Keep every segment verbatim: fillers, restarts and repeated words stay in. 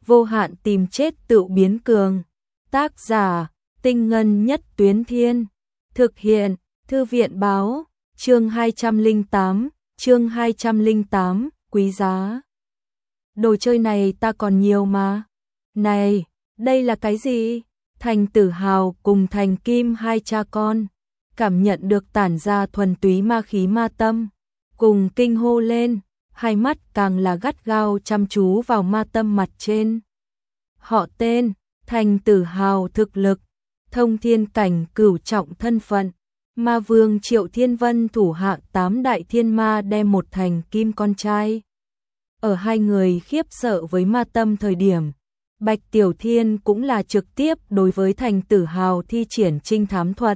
vô hạn tìm chết tự biến cường. Tác giả, Tinh Ngân Nhất Tuyến Thiên. Thực hiện, Thư viện Báo, chương hai trăm lẻ tám, chương hai trăm lẻ tám, quý giá. Đồ chơi này ta còn nhiều mà. Này, đây là cái gì? Thành Tử Hào cùng Thành Kim hai cha con, cảm nhận được tản ra thuần túy ma khí ma tâm, cùng kinh hô lên, hai mắt càng là gắt gao chăm chú vào ma tâm mặt trên. Họ tên, Thành Tử Hào thực lực, thông thiên cảnh cửu trọng thân phận, ma vương Triệu Thiên Vân thủ hạ tám đại thiên ma đem một thành kim con trai. Ở hai người khiếp sợ với ma tâm thời điểm, Bạch Tiểu Thiên cũng là trực tiếp đối với Thành Tử Hào thi triển trinh thám thuật.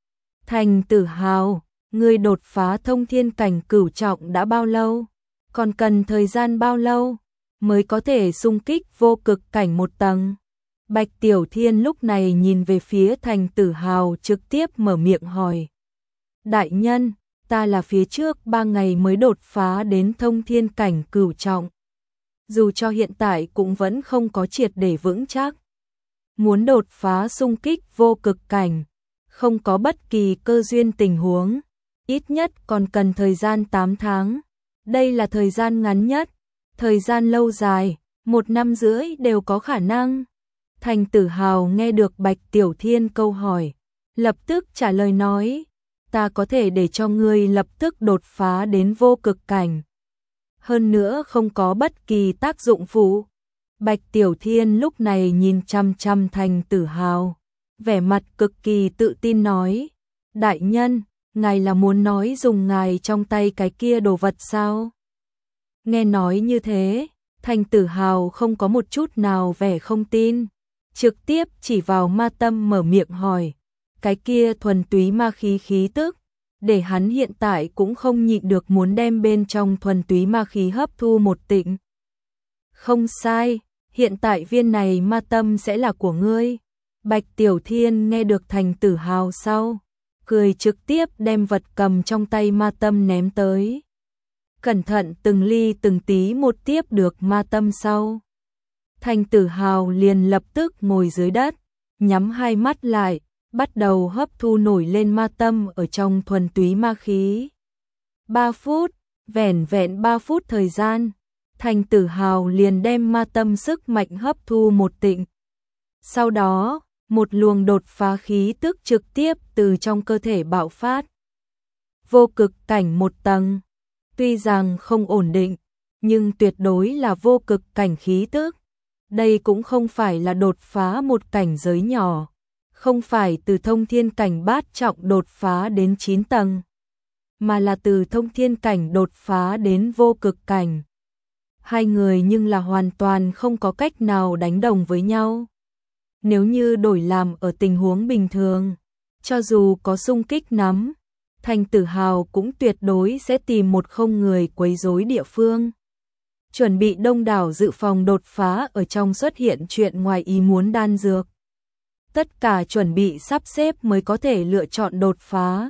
Thành Tử Hào, ngươi đột phá thông thiên cảnh cửu trọng đã bao lâu? Còn cần thời gian bao lâu mới có thể xung kích vô cực cảnh một tầng? Bạch Tiểu Thiên lúc này nhìn về phía Thành Tử Hào trực tiếp mở miệng hỏi. Đại nhân, ta là phía trước ba ngày mới đột phá đến thông thiên cảnh cửu trọng. Dù cho hiện tại cũng vẫn không có triệt để vững chắc. Muốn đột phá xung kích vô cực cảnh, không có bất kỳ cơ duyên tình huống, ít nhất còn cần thời gian tám tháng. Đây là thời gian ngắn nhất, thời gian lâu dài, một năm rưỡi đều có khả năng. Thành Tử Hào nghe được Bạch Tiểu Thiên câu hỏi, lập tức trả lời nói, ta có thể để cho ngươi lập tức đột phá đến vô cực cảnh. Hơn nữa không có bất kỳ tác dụng phụ. Bạch Tiểu Thiên lúc này nhìn chăm chăm Thành Tử Hào, vẻ mặt cực kỳ tự tin nói, đại nhân, ngài là muốn nói dùng ngài trong tay cái kia đồ vật sao? Nghe nói như thế, Thành Tử Hào không có một chút nào vẻ không tin, trực tiếp chỉ vào ma tâm mở miệng hỏi, cái kia thuần túy ma khí khí tức, để hắn hiện tại cũng không nhịn được muốn đem bên trong thuần túy ma khí hấp thu một tịnh. Không sai, hiện tại viên này ma tâm sẽ là của ngươi. Bạch Tiểu Thiên nghe được Thành Tử Hào sau, cười trực tiếp đem vật cầm trong tay ma tâm ném tới. Cẩn thận từng ly từng tí một tiếp được ma tâm sau. Thành Tử Hào liền lập tức ngồi dưới đất, nhắm hai mắt lại, bắt đầu hấp thu nổi lên ma tâm ở trong thuần túy ma khí. Ba phút, vẻn vẹn ba phút thời gian, Thành Tử Hào liền đem ma tâm sức mạnh hấp thu một tịnh. Sau đó, một luồng đột phá khí tức trực tiếp từ trong cơ thể bạo phát. Vô cực cảnh một tầng, tuy rằng không ổn định, nhưng tuyệt đối là vô cực cảnh khí tức. Đây cũng không phải là đột phá một cảnh giới nhỏ, không phải từ thông thiên cảnh bát trọng đột phá đến chín tầng, mà là từ thông thiên cảnh đột phá đến vô cực cảnh. Hai người nhưng là hoàn toàn không có cách nào đánh đồng với nhau. Nếu như đổi làm ở tình huống bình thường, cho dù có xung kích nắm, Thành Tử Hào cũng tuyệt đối sẽ tìm một không người quấy rối địa phương. Chuẩn bị đông đảo dự phòng đột phá ở trong xuất hiện chuyện ngoài ý muốn đan dược. Tất cả chuẩn bị sắp xếp mới có thể lựa chọn đột phá.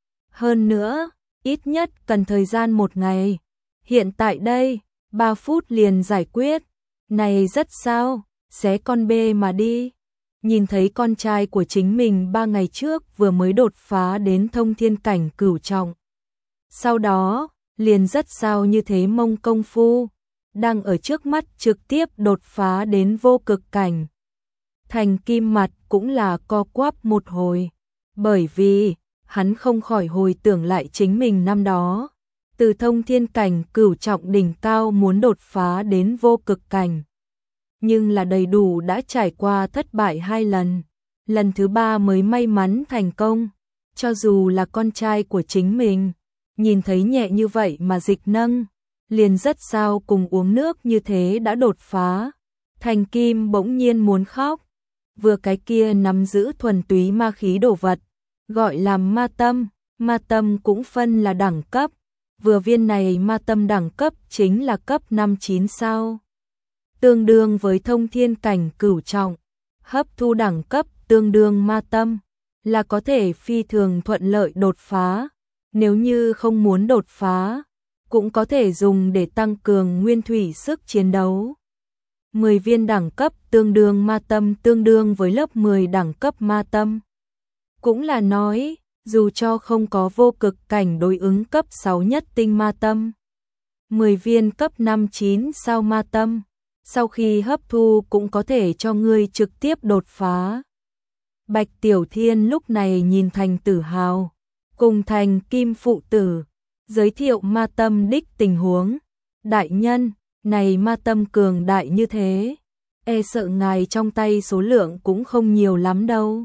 Hơn nữa, ít nhất cần thời gian một ngày. Hiện tại đây, ba phút liền giải quyết. Này rất sao, xé con bê mà đi. Nhìn thấy con trai của chính mình ba ngày trước vừa mới đột phá đến thông thiên cảnh cửu trọng. Sau đó, liền rất sao như thế mông công phu, đang ở trước mắt trực tiếp đột phá đến vô cực cảnh. Thành Kim mặt cũng là co quắp một hồi, bởi vì hắn không khỏi hồi tưởng lại chính mình năm đó, từ thông thiên cảnh cửu trọng đỉnh cao muốn đột phá đến vô cực cảnh. Nhưng là đầy đủ đã trải qua thất bại hai lần, lần thứ ba mới may mắn thành công, cho dù là con trai của chính mình, nhìn thấy nhẹ như vậy mà dịch nâng, liền rất sao cùng uống nước như thế đã đột phá. Thành Kim bỗng nhiên muốn khóc, vừa cái kia nắm giữ thuần túy ma khí đồ vật, gọi là ma tâm, ma tâm cũng phân là đẳng cấp, vừa viên này ma tâm đẳng cấp chính là cấp năm chín sao. Tương đương với thông thiên cảnh cửu trọng, hấp thu đẳng cấp tương đương ma tâm, là có thể phi thường thuận lợi đột phá, nếu như không muốn đột phá, cũng có thể dùng để tăng cường nguyên thủy sức chiến đấu. mười viên đẳng cấp tương đương ma tâm tương đương với lớp mười đẳng cấp ma tâm. Cũng là nói, dù cho không có vô cực cảnh đối ứng cấp sáu nhất tinh ma tâm, mười viên cấp năm chín sao ma tâm, sau khi hấp thu cũng có thể cho ngươi trực tiếp đột phá. Bạch Tiểu Thiên lúc này nhìn Thành Tử Hào, cùng Thành Kim phụ tử, giới thiệu ma tâm đích tình huống. Đại nhân, này ma tâm cường đại như thế, e sợ ngài trong tay số lượng cũng không nhiều lắm đâu.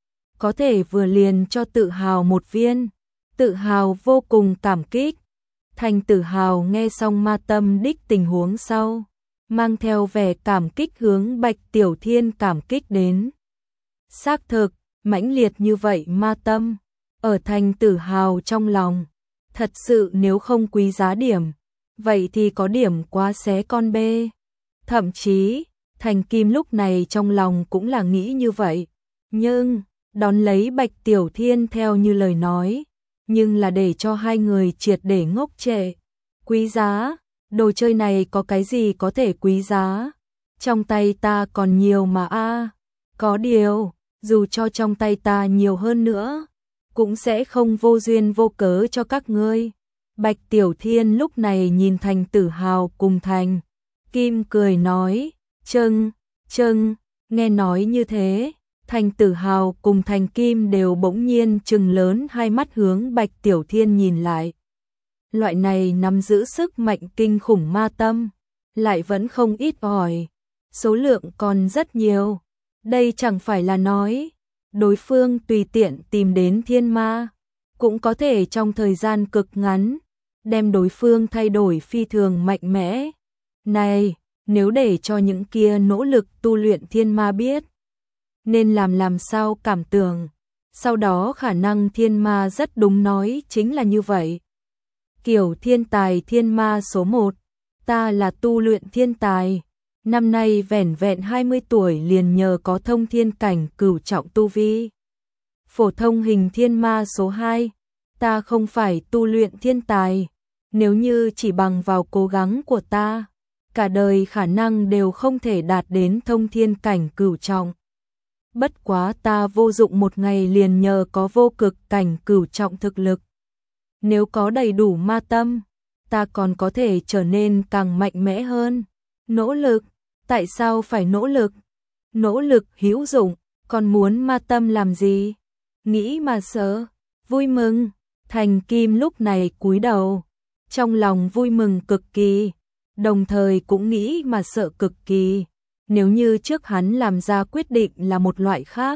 Có thể vừa liền cho Tự Hào một viên. Tự Hào vô cùng cảm kích. Thành Tử Hào nghe xong ma tâm đích tình huống sau, mang theo vẻ cảm kích hướng Bạch Tiểu Thiên cảm kích đến. Xác thực, mãnh liệt như vậy ma tâm, ở Thành Tử Hào trong lòng, thật sự nếu không quý giá điểm, vậy thì có điểm quá xé con bê. Thậm chí, Thành Kim lúc này trong lòng cũng là nghĩ như vậy, nhưng đón lấy Bạch Tiểu Thiên theo như lời nói, nhưng là để cho hai người triệt để ngốc trệ. Quý giá, đồ chơi này có cái gì có thể quý giá? Trong tay ta còn nhiều mà a. Có điều, dù cho trong tay ta nhiều hơn nữa, cũng sẽ không vô duyên vô cớ cho các ngươi. Bạch Tiểu Thiên lúc này nhìn Thành Tử Hào cùng Thành Kim cười nói, "Châng, châng." Nghe nói như thế, Thành Tử Hào cùng Thành Kim đều bỗng nhiên trừng lớn hai mắt hướng Bạch Tiểu Thiên nhìn lại. Loại này nắm giữ sức mạnh kinh khủng ma tâm, lại vẫn không ít ỏi, số lượng còn rất nhiều. Đây chẳng phải là nói, đối phương tùy tiện tìm đến thiên ma, cũng có thể trong thời gian cực ngắn, đem đối phương thay đổi phi thường mạnh mẽ. Này, nếu để cho những kia nỗ lực tu luyện thiên ma biết, nên làm làm sao cảm tưởng, sau đó khả năng thiên ma rất đúng nói chính là như vậy. Kiểu thiên tài thiên ma số một, ta là tu luyện thiên tài, năm nay vẻn vẹn hai mươi tuổi liền nhờ có thông thiên cảnh cửu trọng tu vi. Phổ thông hình thiên ma số hai, ta không phải tu luyện thiên tài, nếu như chỉ bằng vào cố gắng của ta, cả đời khả năng đều không thể đạt đến thông thiên cảnh cửu trọng. Bất quá ta vô dụng một ngày liền nhờ có vô cực cảnh cửu trọng thực lực. Nếu có đầy đủ ma tâm, ta còn có thể trở nên càng mạnh mẽ hơn. Nỗ lực, tại sao phải nỗ lực? Nỗ lực hữu dụng, còn muốn ma tâm làm gì? Nghĩ mà sợ, vui mừng. Thành Kim lúc này cúi đầu, trong lòng vui mừng cực kỳ, đồng thời cũng nghĩ mà sợ cực kỳ. Nếu như trước hắn làm ra quyết định là một loại khác,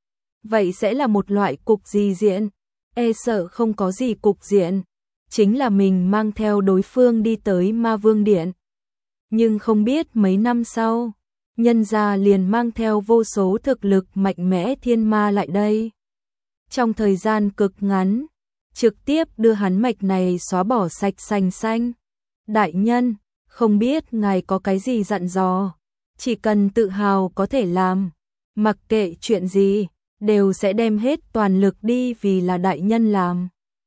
vậy sẽ là một loại cục gì diện? E sợ không có gì cục diện, chính là mình mang theo đối phương đi tới Ma Vương Điện. Nhưng không biết mấy năm sau, nhân gia liền mang theo vô số thực lực mạnh mẽ thiên ma lại đây. Trong thời gian cực ngắn, trực tiếp đưa hắn mạch này xóa bỏ sạch sành xanh. Đại nhân, không biết ngài có cái gì dặn dò, chỉ cần tự hào có thể làm, mặc kệ chuyện gì, đều sẽ đem hết toàn lực đi vì là đại nhân làm.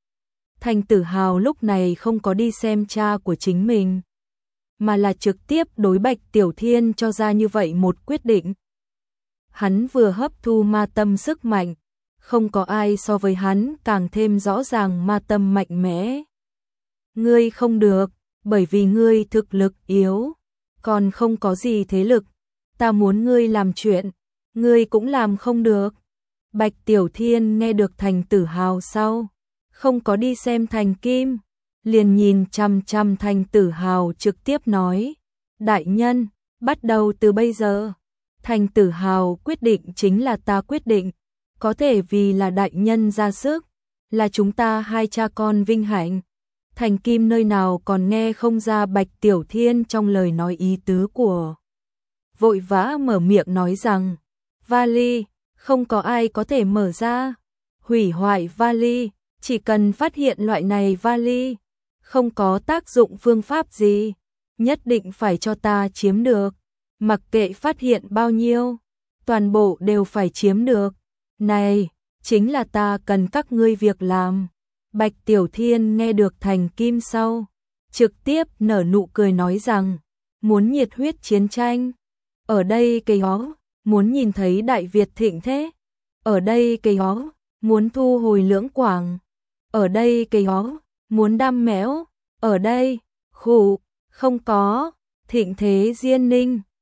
Thành Tử Hào lúc này không có đi xem cha của chính mình, mà là trực tiếp đối Bạch Tiểu Thiên cho ra như vậy một quyết định. Hắn vừa hấp thu ma tâm sức mạnh, không có ai so với hắn càng thêm rõ ràng ma tâm mạnh mẽ. Ngươi không được, bởi vì ngươi thực lực yếu, còn không có gì thế lực, ta muốn ngươi làm chuyện, ngươi cũng làm không được. Bạch Tiểu Thiên nghe được Thành Tử Hào sau, không có đi xem Thành Kim, liền nhìn chăm chăm Thành Tử Hào trực tiếp nói, đại nhân, bắt đầu từ bây giờ, Thành Tử Hào quyết định chính là ta quyết định, có thể vì là đại nhân ra sức, là chúng ta hai cha con vinh hạnh. Thành Kim nơi nào còn nghe không ra Bạch Tiểu Thiên trong lời nói ý tứ của. Vội vã mở miệng nói rằng, vali, không có ai có thể mở ra, hủy hoại vali, chỉ cần phát hiện loại này vali, không có tác dụng phương pháp gì, nhất định phải cho ta chiếm được, mặc kệ phát hiện bao nhiêu, toàn bộ đều phải chiếm được. Này, chính là ta cần các ngươi việc làm. Bạch Tiểu Thiên nghe được Thành Kim sau, trực tiếp nở nụ cười nói rằng, muốn nhiệt huyết chiến tranh, ở đây cái ó, muốn nhìn thấy Đại Việt thịnh thế, ở đây cái ó, muốn thu hồi Lưỡng Quảng, ở đây cái ó, muốn đam mẽo, ở đây, khụ, không có, thịnh thế Diên Ninh.